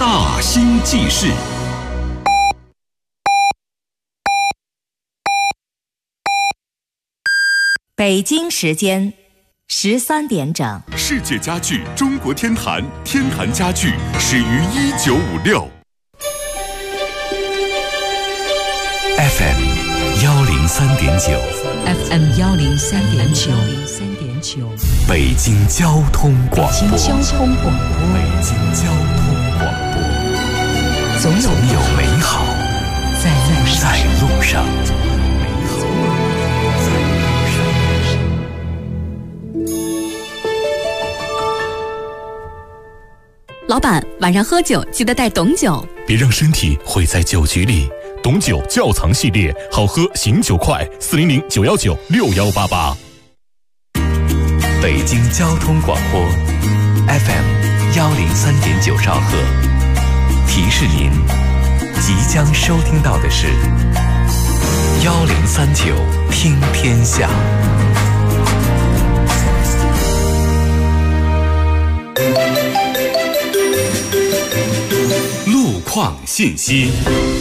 大兴记事。 北京时间13点整， 世界家具中国天坛，天坛家具始于1956。 FM 103.9 FM 103.9， 北京交通广播。 北京交通广播， 北京交通广播。总有美好在路上。 老板，晚上喝酒记得带董酒， 别让身体毁在酒局里。董酒窖藏系列，好喝醒酒快，400 919 6188。 北京交通广播 FM 103.9兆赫，提示您即将收听到的是1039听天下。路况信息。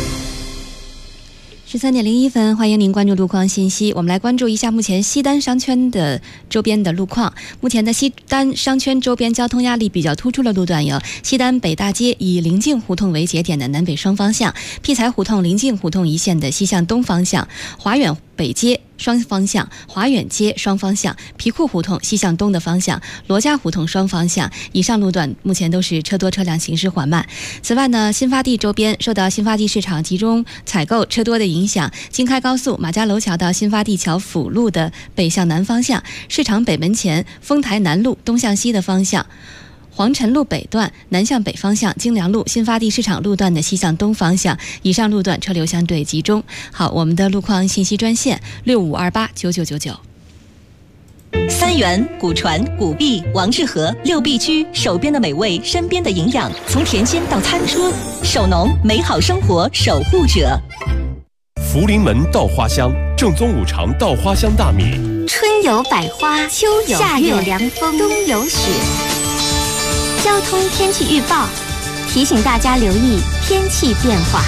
13点01分，欢迎您关注路况信息。我们来关注一下目前西单商圈的周边的路况。目前的西单商圈周边交通压力比较突出的路段有西单北大街以临近胡同为节点的南北双方向，闢财胡同临近胡同一线的西向东方向，华远北街双方向，华远街双方向，皮库胡同西向东的方向，罗家胡同双方向。以上路段目前都是车多车辆行驶缓慢。此外呢，新发地周边受到新发地市场集中采购车多的影响，京开高速马家楼桥到新发地桥辅路的北向南方向，市场北门前丰台南路东向西的方向，黄辰路北段南向北方向，京良路新发地市场路段的西向东方向。以上路段车流相对集中。好，我们的路况信息专线65289999。 三元、古传、古壁、王致和6必居，手边的美味，身边的营养，从田间到餐桌，手农美好生活守护者。 福临门稻花香，正宗5常稻花香大米。 春有百花，秋有夏有凉风，冬有雪。交通天气预报提醒大家留意天气变化。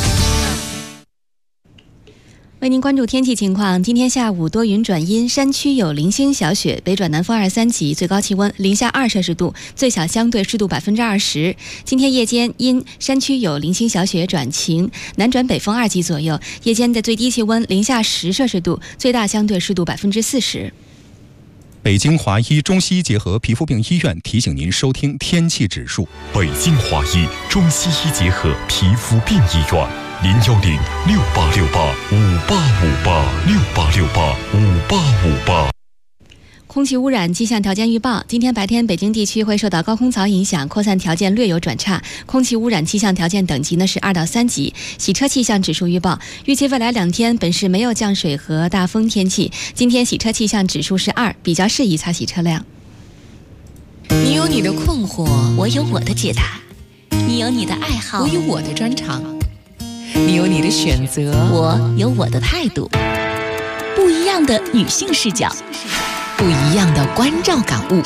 为您关注天气情况，今天下午多云转阴，山区有零星小雪，北转南风2、3级，最高气温零下2摄氏度，最小相对湿度20%。今天夜间因山区有零星小雪转晴，南转北风2级左右，夜间的最低气温零下10摄氏度，最大相对湿度40%。 北京华医中西医结合皮肤病医院提醒您收听天气指数。 北京华医中西医结合皮肤病医院，0106868585858，68685858。 空气污染气象条件预报：今天白天北京地区会受到高空槽影响，扩散条件略有转差，空气污染气象条件等级呢是2到3级。洗车气象指数预报：预计未来2天本市没有降水和大风天气。今天洗车气象指数是2，比较适宜擦洗车辆。 你有你的困惑， 我有我的解答；你有你的爱好， 我有我的专长；你有你的选择， 我有我的态度。不一样的女性视角， 不一样的关照感悟。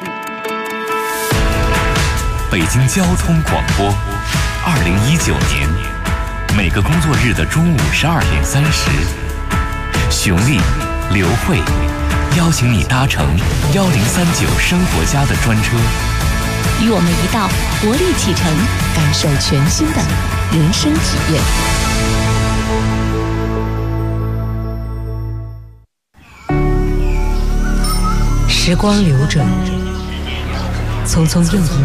北京交通广播，2019年每个工作日的中午12点30，熊丽、刘慧邀请你搭乘1039生活家的专车， 与我们一道活力启程， 感受全新的人生体验。时光流转，匆匆又一年。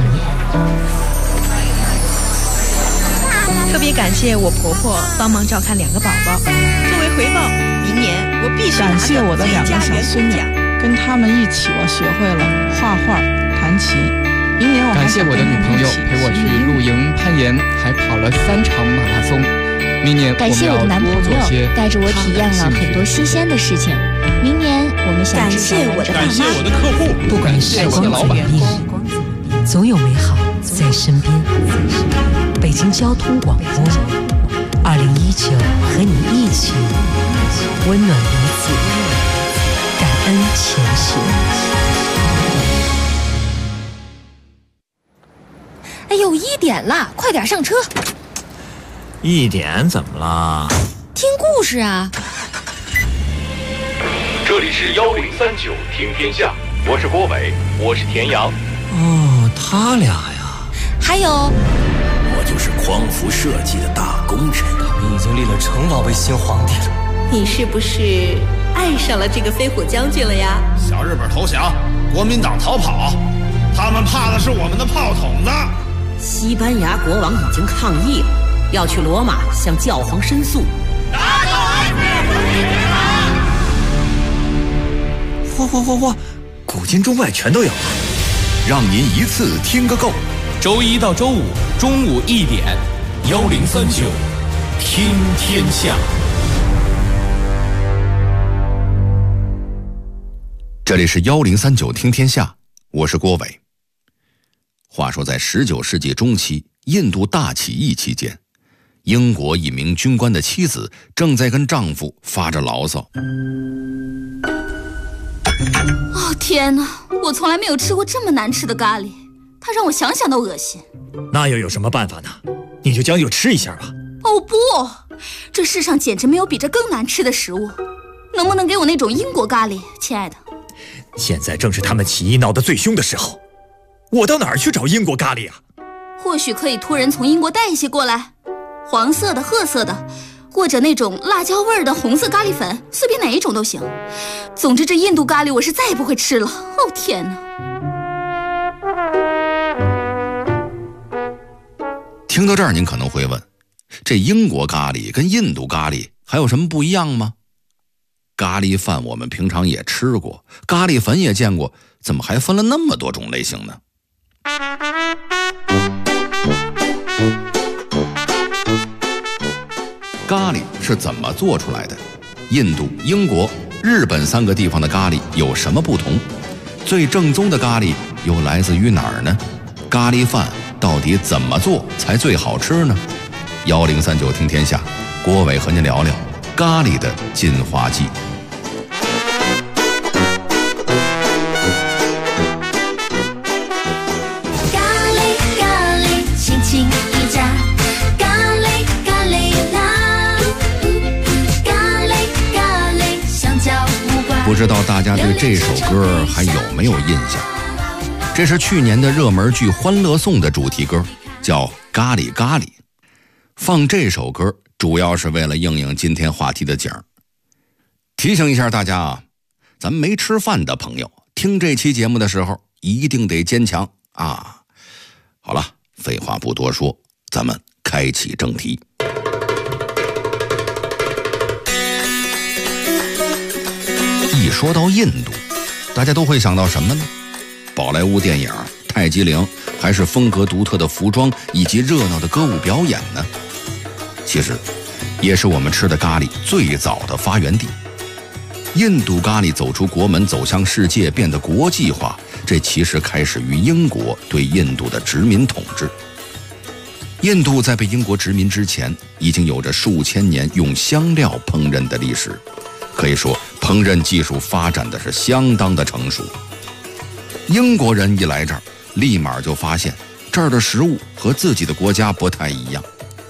特别感谢我婆婆帮忙照看2个宝宝，作为回报，明年我必须感谢我的2个小孙女，跟他们一起我学会了画画、弹琴。明年我还感谢我的女朋友陪我去露营、攀岩，还跑了3场马拉松。明年感谢我的男朋友带着我体验了很多新鲜的事情。明年我们想感谢我的爸妈， 感谢我的客户， 不管时光怎么变，总有美好在身边。北京交通广播，2019和你一起温暖彼此，感恩前行。 哎呦， 1点了，快点上车。 1点怎么了？ 听故事啊。 这里是1039听天下，我是郭伟，我是田阳。 哦，他俩呀。 还有， 我就是匡扶社稷的大功臣， 你已经立了城堡为新皇帝了。 你是不是爱上了这个飞虎将军了呀？ 小日本投降，国民党逃跑，他们怕的是我们的炮筒子。 西班牙国王已经抗议了，要去罗马向教皇申诉。 打倒安倍嚯，古今中外全都有， 让您一次听个够。 周一到周五中午1点，1039听天下。 这里是1039听天下，我是郭伟。话说在19世纪中期，印度大起义期间，英国一名军官的妻子正在跟丈夫发着牢骚。 哦天哪，我从来没有吃过这么难吃的咖喱，它让我想想都恶心。 那又有什么办法呢？你就将就吃一下吧。 哦不，这世上简直没有比这更难吃的食物。能不能给我那种英国咖喱，亲爱的？ 现在正是他们起义闹得最凶的时候，我到哪儿去找英国咖喱啊？ 或许可以托人从英国带一些过来，黄色的、褐色的，或者那种辣椒味的红色咖喱粉，随便哪一种都行。总之这印度咖喱我是再也不会吃了。哦天哪！ 听到这儿您可能会问，这英国咖喱跟印度咖喱还有什么不一样吗？咖喱饭我们平常也吃过，咖喱粉也见过，怎么还分了那么多种类型呢？咖喱是怎么做出来的？印度、英国、日本3个地方的咖喱有什么不同？最正宗的咖喱又来自于哪儿呢？咖喱饭到底怎么做才最好吃呢？1039听天下，郭伟和您聊聊咖喱的进化记。不知道大家对这首歌还有没有印象？这是去年的热门剧《欢乐颂》的主题歌，叫《咖喱咖喱》。放这首歌主要是为了应应今天话题的景儿。提醒一下大家啊，咱们没吃饭的朋友听这期节目的时候一定得坚强啊！好了，废话不多说，咱们开启正题。一说到印度，大家都会想到什么呢？宝莱坞电影、泰姬陵，还是风格独特的服装以及热闹的歌舞表演呢？其实也是我们吃的咖喱最早的发源地。印度咖喱走出国门，走向世界，变得国际化，这其实开始于英国对印度的殖民统治。印度在被英国殖民之前，已经有着数千年用香料烹饪的历史，可以说烹饪技术发展的是相当的成熟。英国人一来这儿，立马就发现这儿的食物和自己的国家不太一样。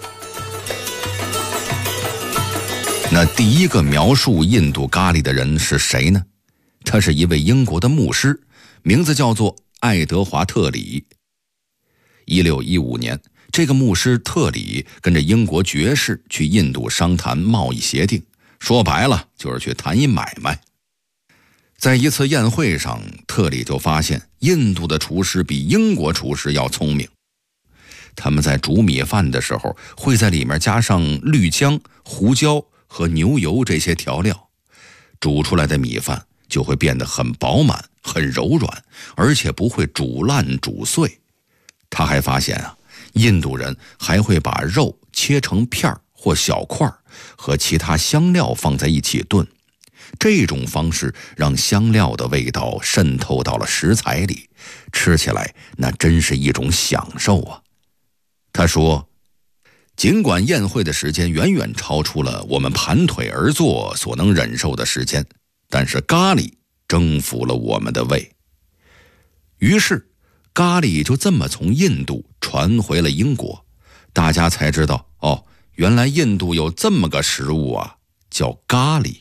那第一个描述印度咖喱的人是谁呢？他是一位英国的牧师，名字叫做爱德华·特里。1615年，这个牧师特里跟着英国爵士去印度商谈贸易协定，说白了就是去谈一买卖。在一次宴会上，特里就发现印度的厨师比英国厨师要聪明。他们在煮米饭的时候，会在里面加上绿姜、胡椒和牛油这些调料，煮出来的米饭就会变得很饱满、很柔软，而且不会煮烂煮碎。他还发现啊，印度人还会把肉切成片或小块，和其他香料放在一起炖。这种方式让香料的味道渗透到了食材里，吃起来那真是一种享受啊。他说，尽管宴会的时间远远超出了我们盘腿而坐所能忍受的时间，但是咖喱征服了我们的胃。于是咖喱就这么从印度传回了英国，大家才知道哦，原来印度有这么个食物啊，叫咖喱。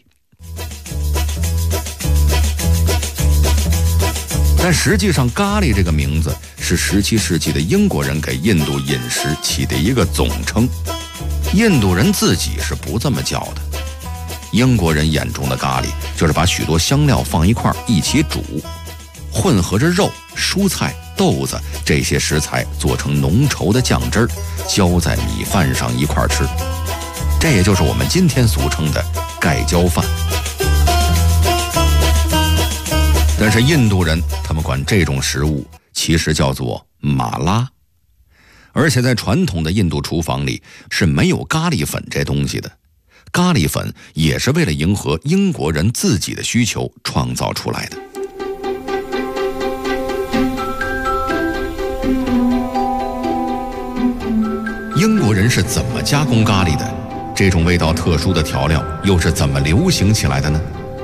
但实际上咖喱这个名字是17世纪的英国人给印度饮食起的一个总称，印度人自己是不这么叫的。英国人眼中的咖喱就是把许多香料放一块一起煮，混合着肉、蔬菜、豆子这些食材做成浓稠的酱汁儿，浇在米饭上一块吃，这也就是我们今天俗称的盖浇饭。但是印度人他们管这种食物其实叫做马拉，而且在传统的印度厨房里是没有咖喱粉这东西的，咖喱粉也是为了迎合英国人自己的需求创造出来的。英国人是怎么加工咖喱的？这种味道特殊的调料又是怎么流行起来的呢？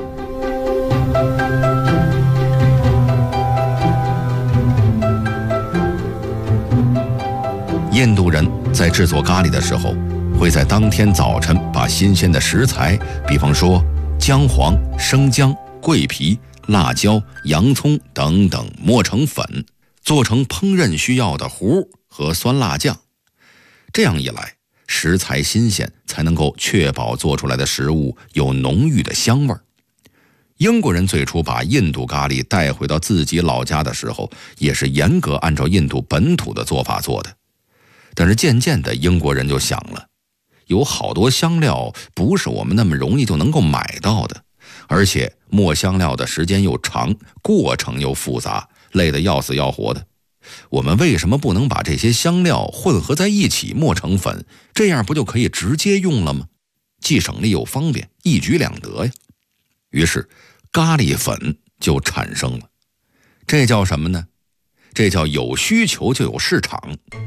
印度人在制作咖喱的时候，会在当天早晨把新鲜的食材，比方说姜黄、生姜、桂皮、辣椒、洋葱等等磨成粉，做成烹饪需要的糊和酸辣酱。这样一来，食材新鲜，才能够确保做出来的食物有浓郁的香味儿。英国人最初把印度咖喱带回到自己老家的时候，也是严格按照印度本土的做法做的。但是渐渐的，英国人就想了，有好多香料不是我们那么容易就能够买到的，而且磨香料的时间又长，过程又复杂，累得要死要活的。我们为什么不能把这些香料混合在一起磨成粉，这样不就可以直接用了吗？既省力又方便，一举两得呀。于是咖喱粉就产生了。这叫什么呢？这叫有需求就有市场。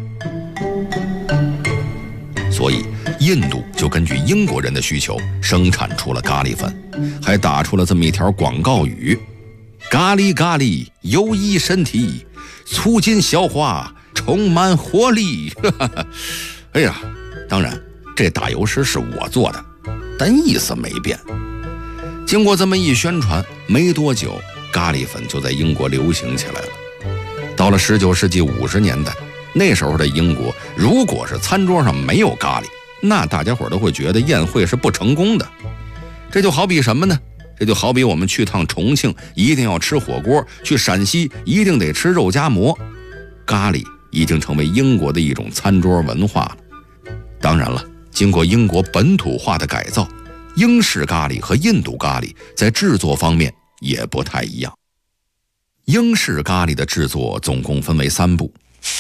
所以印度就根据英国人的需求生产出了咖喱粉，还打出了这么一条广告语：咖喱咖喱有益身体，促进消化，充满活力。哎呀，当然这打油诗是我做的，但意思没变。经过这么一宣传，没多久咖喱粉就在英国流行起来了。到了19世纪50年代，那时候的英国，如果是餐桌上没有咖喱，那大家伙都会觉得宴会是不成功的。这就好比什么呢？这就好比我们去趟重庆一定要吃火锅，去陕西一定得吃肉夹馍。咖喱已经成为英国的一种餐桌文化了。当然了，经过英国本土化的改造，英式咖喱和印度咖喱在制作方面也不太一样。英式咖喱的制作总共分为3步。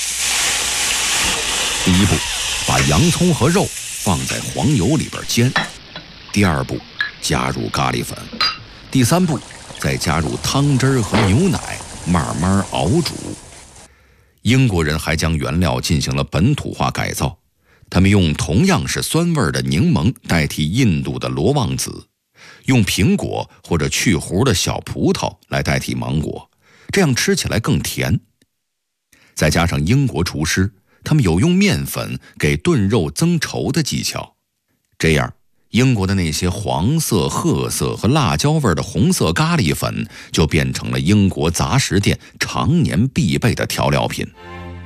第一步，把洋葱和肉放在黄油里边煎。第二步，加入咖喱粉。第3步，再加入汤汁和牛奶，慢慢熬煮。英国人还将原料进行了本土化改造，他们用同样是酸味的柠檬代替印度的罗望子，用苹果或者去核的小葡萄来代替芒果，这样吃起来更甜。再加上英国厨师，他们有用面粉给炖肉增稠的技巧，这样英国的那些黄色、褐色和辣椒味的红色咖喱粉就变成了英国杂食店常年必备的调料品。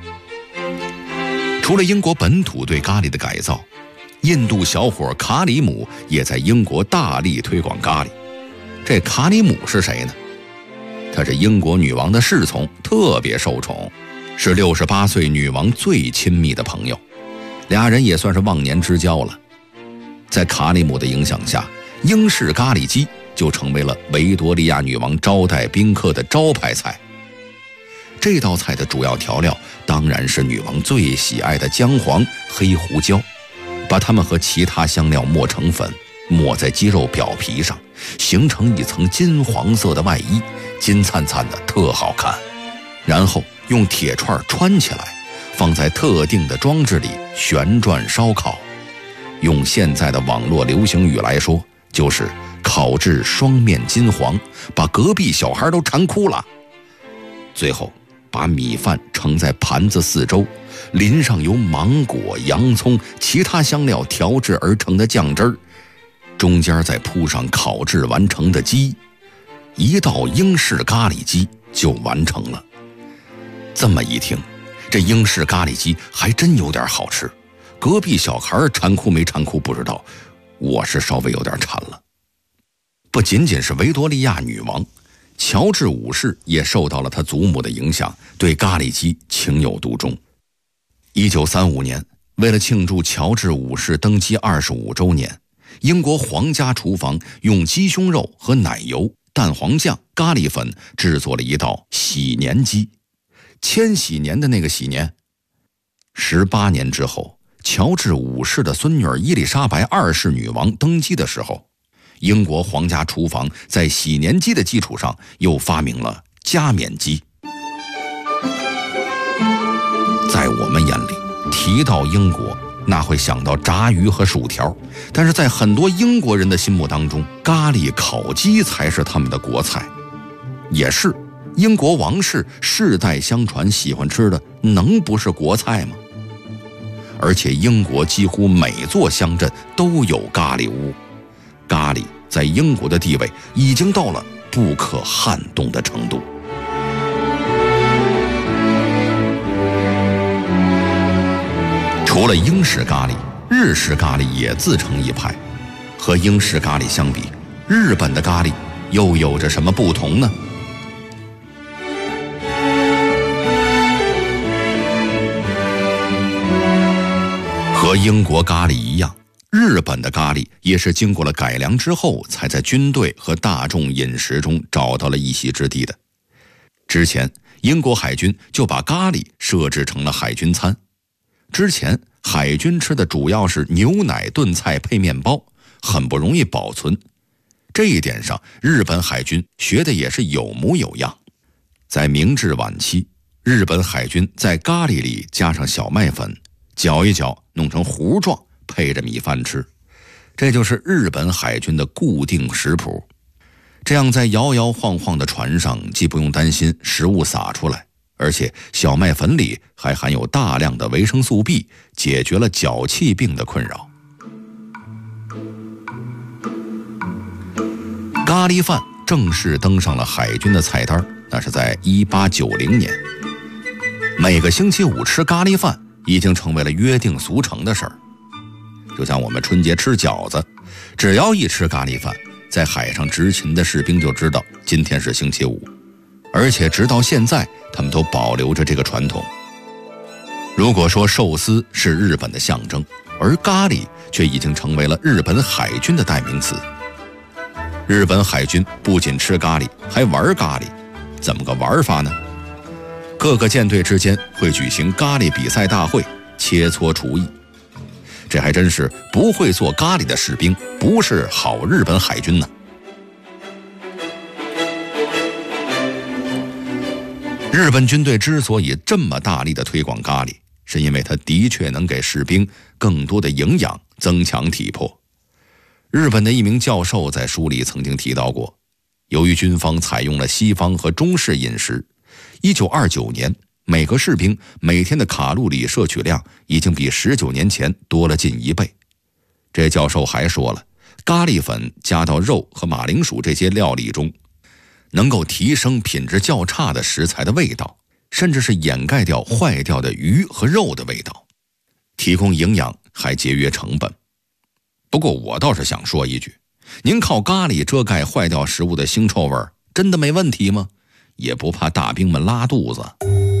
除了英国本土对咖喱的改造，印度小伙卡里姆也在英国大力推广咖喱。这卡里姆是谁呢？他是英国女王的侍从，特别受宠，是68岁女王最亲密的朋友，俩人也算是忘年之交了。在卡里姆的影响下，英式咖喱鸡就成为了维多利亚女王招待宾客的招牌菜。这道菜的主要调料当然是女王最喜爱的姜黄、黑胡椒，把它们和其他香料磨成粉，抹在鸡肉表皮上，形成一层金黄色的外衣，金灿灿的，特好看。然后用铁串穿起来，放在特定的装置里旋转烧烤。用现在的网络流行语来说，就是烤至双面金黄，把隔壁小孩都馋哭了。最后把米饭盛在盘子四周， 淋上由芒果、洋葱、其他香料调制而成的酱汁儿，中间再铺上烤制完成的鸡，一道英式咖喱鸡就完成了。这么一听，这英式咖喱鸡还真有点好吃。隔壁小孩馋哭没馋哭不知道，我是稍微有点馋了。不仅仅是维多利亚女王，乔治五世也受到了他祖母的影响，对咖喱鸡情有独钟。1935年，为了庆祝乔治五世登基25周年，英国皇家厨房用鸡胸肉和奶油、蛋黄酱、咖喱粉制作了一道喜年鸡。千禧年的那个喜年。18年之后，乔治五世的孙女儿伊丽莎白2世女王登基的时候，英国皇家厨房在喜年鸡的基础上又发明了加冕鸡。在我们眼里，提到英国那会想到炸鱼和薯条，但是在很多英国人的心目当中，咖喱烤鸡才是他们的国菜。也是，英国王室世代相传喜欢吃的，能不是国菜吗？而且英国几乎每座乡镇都有咖喱屋，咖喱在英国的地位已经到了不可撼动的程度。除了英式咖喱，日式咖喱也自成一派。和英式咖喱相比，日本的咖喱又有着什么不同呢？和英国咖喱一样，日本的咖喱也是经过了改良之后，才在军队和大众饮食中找到了一席之地的。之前，英国海军就把咖喱设置成了海军餐。之前，海军吃的主要是牛奶炖菜配面包，很不容易保存。这一点上，日本海军学的也是有模有样。在明治晚期，日本海军在咖喱里加上小麦粉，搅一搅，弄成糊状，配着米饭吃，这就是日本海军的固定食谱。这样在摇摇晃晃的船上，既不用担心食物洒出来，而且小麦粉里还含有大量的维生素 B， 解决了脚气病的困扰。咖喱饭正式登上了海军的菜单，那是在1890年。每个星期五吃咖喱饭已经成为了约定俗成的事儿。就像我们春节吃饺子，只要一吃咖喱饭，在海上执勤的士兵就知道今天是星期五，而且直到现在他们都保留着这个传统。如果说寿司是日本的象征，而咖喱却已经成为了日本海军的代名词。日本海军不仅吃咖喱，还玩咖喱，怎么个玩法呢？各个舰队之间会举行咖喱比赛大会，切磋厨艺。这还真是不会做咖喱的士兵不是好日本海军呢。日本军队之所以这么大力的推广咖喱，是因为它的确能给士兵更多的营养，增强体魄。日本的一名教授在书里曾经提到过，由于军方采用了西方和中式饮食，1929年每个士兵每天的卡路里摄取量已经比19年前多了近1倍。这教授还说了，咖喱粉加到肉和马铃薯这些料理中，能够提升品质较差的食材的味道，甚至是掩盖掉坏掉的鱼和肉的味道，提供营养还节约成本。不过我倒是想说一句，您靠咖喱遮盖坏掉食物的腥臭味，真的没问题吗？也不怕大兵们拉肚子。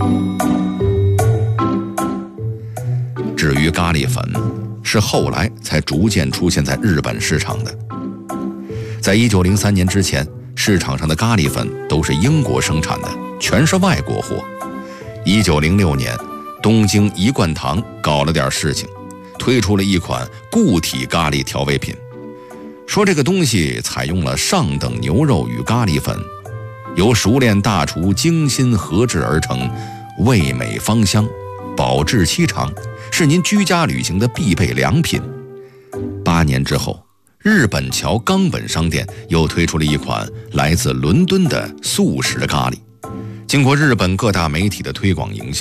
至于咖喱粉，是后来才逐渐出现在日本市场的。在1903年之前，市场上的咖喱粉都是英国生产的，全是外国货。1906年，东京一贯堂搞了点事情，推出了一款固体咖喱调味品，说这个东西采用了上等牛肉与咖喱粉，由熟练大厨精心合制而成，味美芳香，保质期长，是您居家旅行的必备良品。8年之后，日本桥冈本商店又推出了一款来自伦敦的素食咖喱。经过日本各大媒体的推广营销，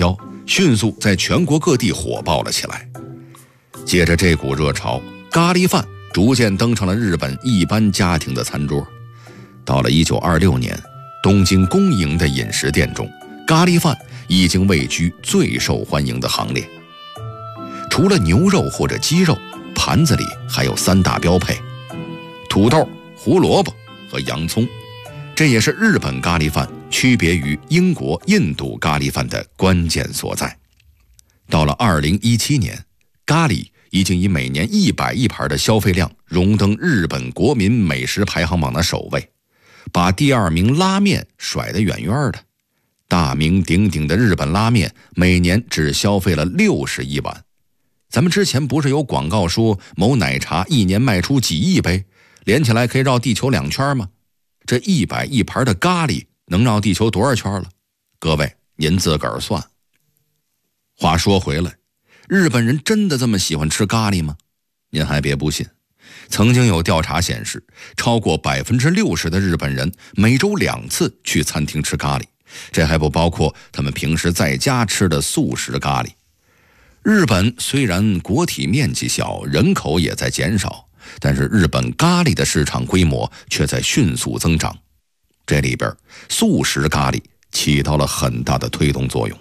迅速在全国各地火爆了起来。借着这股热潮，咖喱饭逐渐登上了日本一般家庭的餐桌。到了1926年，东京公营的饮食店中，咖喱饭已经位居最受欢迎的行列。除了牛肉或者鸡肉，盘子里还有3大标配：土豆、胡萝卜和洋葱。这也是日本咖喱饭区别于英国、印度咖喱饭的关键所在。到了2017年，咖喱已经以每年100亿盘的消费量荣登日本国民美食排行榜的首位，把第2名拉面甩得远远的。大名鼎鼎的日本拉面每年只消费了60亿碗。咱们之前不是有广告说某奶茶一年卖出几亿杯，连起来可以绕地球2圈吗？这100亿盘的咖喱能绕地球多少圈了？各位您自个儿算。话说回来，日本人真的这么喜欢吃咖喱吗？您还别不信，曾经有调查显示，超过60%的日本人每周2次去餐厅吃咖喱，这还不包括他们平时在家吃的素食咖喱。日本虽然国体面积小，人口也在减少，但是日本咖喱的市场规模却在迅速增长。这里边素食咖喱起到了很大的推动作用。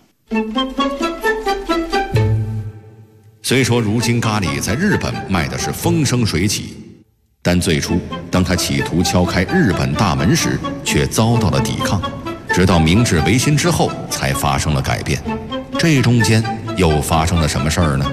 虽说如今咖喱在日本卖的是风生水起，但最初当他企图敲开日本大门时，却遭到了抵抗，直到明治维新之后才发生了改变。这中间又发生了什么事儿呢？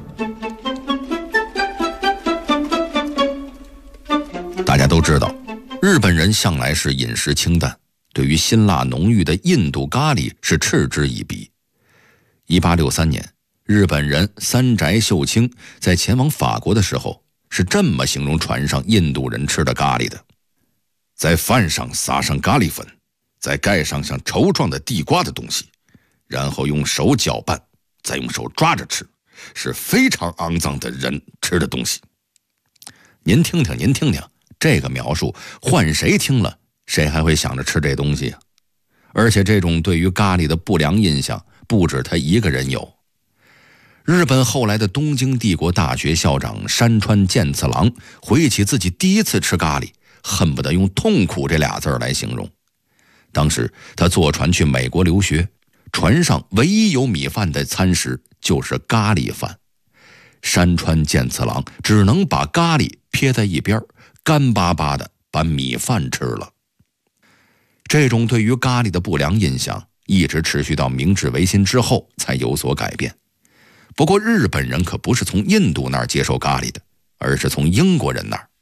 大家都知道，日本人向来是饮食清淡，对于辛辣浓郁的印度咖喱是嗤之以鼻。1863年，日本人三宅秀清在前往法国的时候是这么形容船上印度人吃的咖喱的：在饭上撒上咖喱粉，再盖上像绸状的地瓜的东西，然后用手搅拌，再用手抓着吃，是非常肮脏的人吃的东西。您听听，这个描述换谁听了，谁还会想着吃这东西呀？而且这种对于咖喱的不良印象不止他一个人有。日本后来的东京帝国大学校长山川健次郎回忆起自己第一次吃咖喱，恨不得用痛苦这俩字来形容。当时他坐船去美国留学，船上唯一有米饭的餐食就是咖喱饭。山川健次郎只能把咖喱撇在一边，干巴巴的把米饭吃了。这种对于咖喱的不良印象一直持续到明治维新之后才有所改变。不过日本人可不是从印度那儿接受咖喱的，而是从英国人那儿。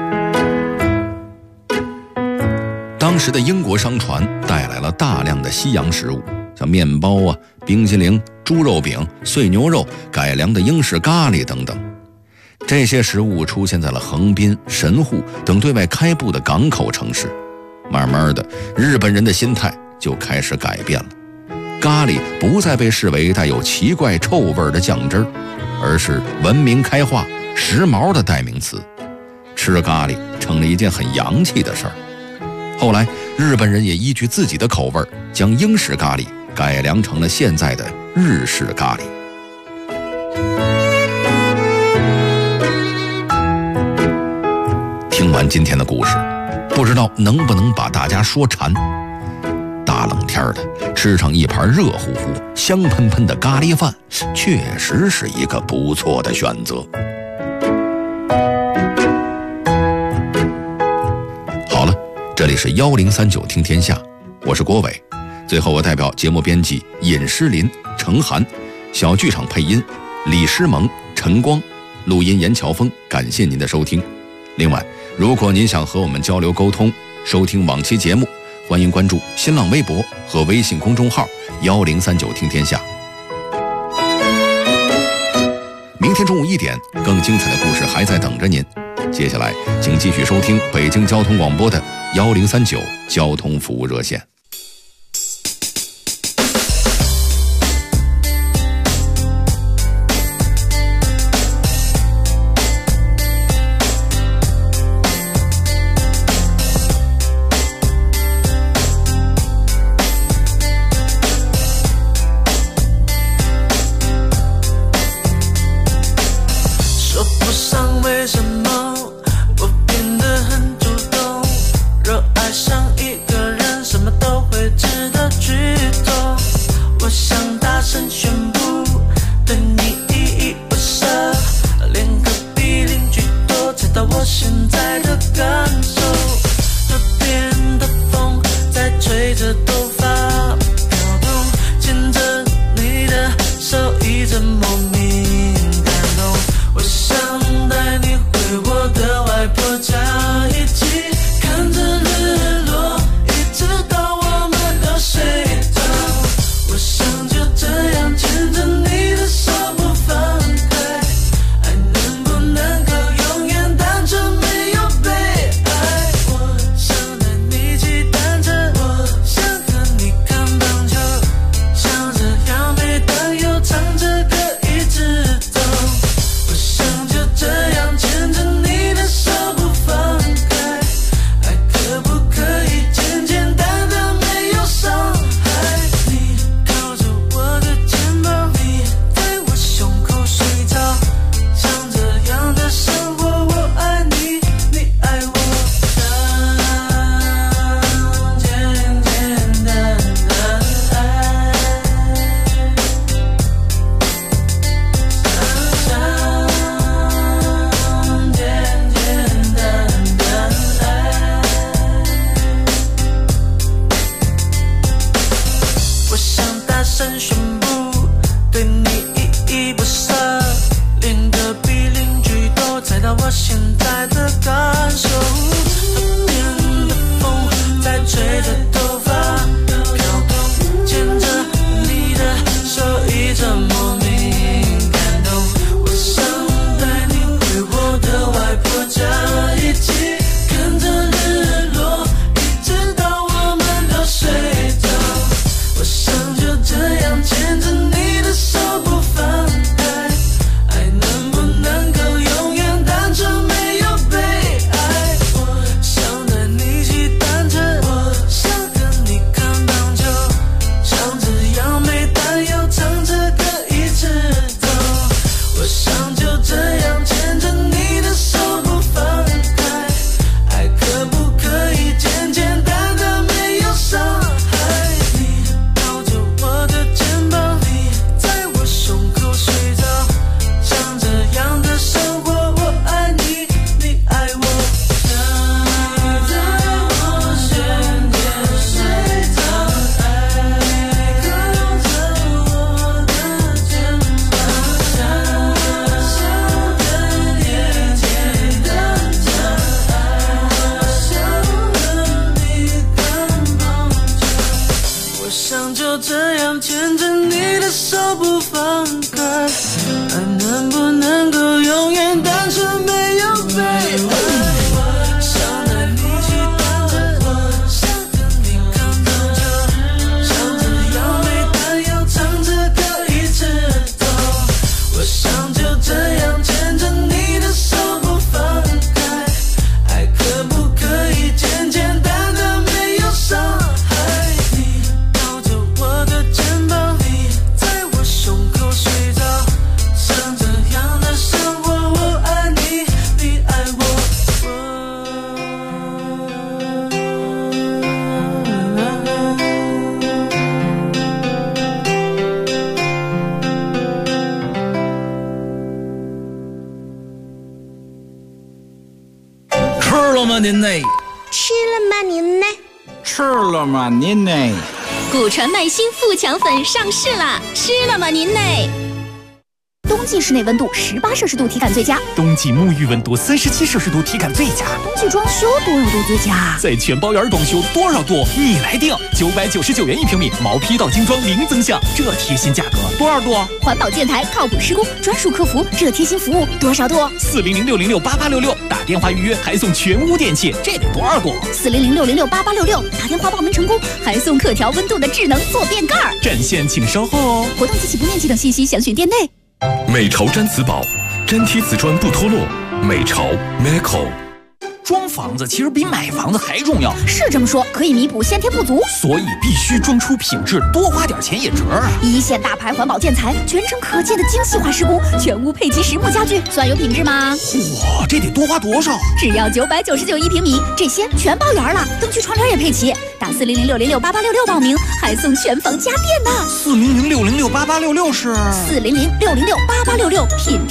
当时的英国商船带来了大量的西洋食物，像面包啊、冰淇淋、猪肉饼、碎牛肉、改良的英式咖喱等等。这些食物出现在了横滨、神户等对外开埠的港口城市。慢慢的，日本人的心态就开始改变了。咖喱不再被视为带有奇怪臭味的酱汁儿，而是文明开化、时髦的代名词。吃咖喱成了一件很洋气的事儿。后来，日本人也依据自己的口味，将英式咖喱改良成了现在的日式咖喱。听完今天的故事，不知道能不能把大家说馋。大冷天的，吃上一盘热乎乎、香喷喷的咖喱饭，确实是一个不错的选择。好了，这里是1039听天下，我是郭伟。最后，我代表节目编辑尹诗林、程涵，小剧场配音李诗萌、陈光，录音严乔峰。感谢您的收听。另外，如果您想和我们交流沟通，收听往期节目，欢迎关注新浪微博和微信公众号1039听天下。明天中午1点，更精彩的故事还在等着您。接下来，请继续收听北京交通广播的1039交通服务热线。 我现在的感受。河边的风在吹着头发飘动，牵着你的手一直莫名感动。我想带你回我的外婆家，一起跟着日落，一直到我们都睡着。我想就这样牵着你的手不放开，爱能不能够永远单纯没有被爱。我想带你骑单车，我想跟你看棒球，像这样没担忧，唱着歌一直走。我想就这样牵着你的手不放开，爱可不可以简简单单没有伤害。你抱着我的肩膀，你在我胸口睡着，像这样的生活，我爱你，你爱我。你在我身边睡着，爱靠着我的肩膀，像跟也简单着，想和你看棒球。我想就这样牵着你的手不放开，爱能不能够永远单纯没有被爱。想带你骑单车，想跟你看棒球，像这样没担忧，唱着歌一直走。我想就这样牵着你的手不放开，爱可不可以简简单单没有伤害。你抱着我的肩膀，你在我胸口睡着，像这样的生活，我爱你，你爱我。 吃了吗您呢？ 吃了吗您呢？ 吃了吗您呢？ 古传麦新富强粉上市啦！吃了吗您呢？ 冬季室内温度18摄氏度体感最佳， 冬季沐浴温度37摄氏度体感最佳， 冬季装修多少度最佳？ 在全包园装修多少度你来定，999元1平米，毛坯到精装零增项，这贴心价格多少度？ 环保建材靠谱施工，专属客服，这贴心服务多少度 ？400-606-8866，打电话预约还送全屋电器，这得多少度 ？400-606-8866，打电话报名成功还送可调温度的智能坐便盖。 占线请稍后哦。 活动及其不面积等信息详询店内。 美潮毡瓷宝，粘贴瓷砖不脱落。美潮 Meco。 装房子其实比买房子还重要， 是这么说，可以弥补先天不足， 所以必须装出品质，多花点钱也值啊！ 一线大牌环保建材，全程可见的精细化施工，全屋配齐实木家具，算有品质吗？ 哇，这得多花多少？ 只要9991平米，这些全包圆了，灯具窗帘也配齐。打400-606-8866报名，还送全房家电呢。 400-606-8866是 400-606-8866，品质